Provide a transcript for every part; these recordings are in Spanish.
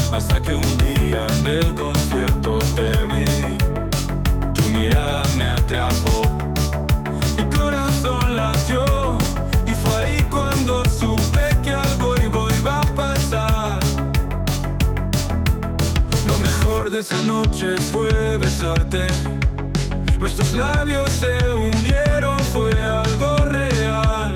hasta que un día en el concierto te vi. Tu mirada me atrapó, mi corazón latió, y fue ahí cuando supe que algo iba a pasar. Lo mejor de esa noche fue besarte. Nuestros labios se unieron, fue algo real.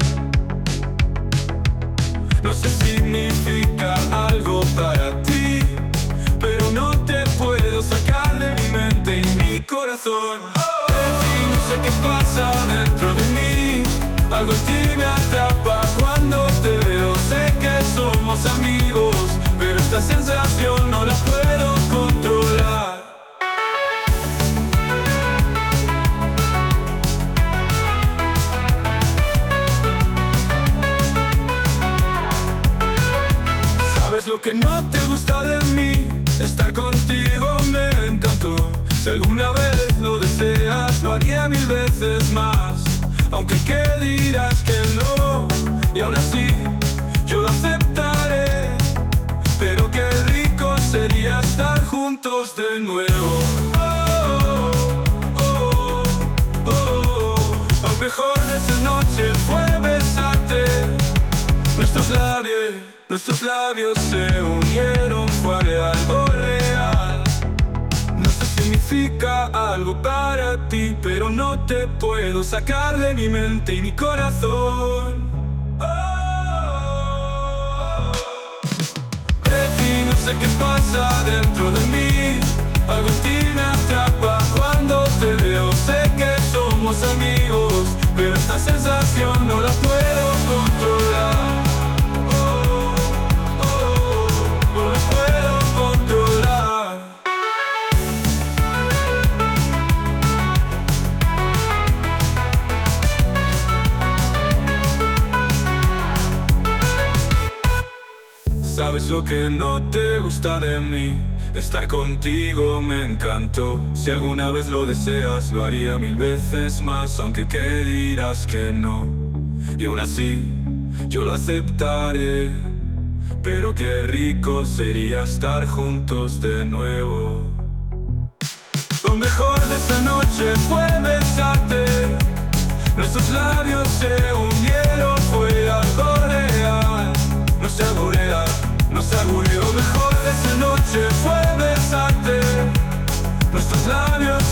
No sé si significa algo para ti, pero no te puedo sacar de mi mente y mi corazón. Y no sé qué pasa dentro de mí, algo en ti me atrapa cuando te veo. Sé que somos amigos, pero esta sensación no la puedo controlar. ¿Sabes lo que no te gusta de mí? Estar contigo me encantó. Si alguna vez lo deseas, lo haría 1000 veces más. Aunque que dirás que no, y aún así yo lo aceptaré. Pero qué rico sería estar juntos de nuevo. Lo mejor de esa noche fue besarte. Nuestros labios se unieron, fue algo real. No sé si significa algo para ti, pero no te puedo sacar de mi mente y mi corazón. Baby, no sé qué pasa dentro de mí, algo en ti me atrapa cuando te veo. Sé que somos amigos, pero esta sensación no la puedo controlar. ¿Sabes lo que no te gusta de mí? Estar contigo me encantó. Si alguna vez lo deseas, lo haría 1000 veces más. Aunque que dirás que no, y aún así yo lo aceptaré. Pero qué rico sería estar juntos de nuevo. Lo mejor de esta noche fue besarte. Nuestros labios se unieron, fue algo real. No se aburría, no se aburrió. Lo mejor de esa noche fue besarte. Nuestros labios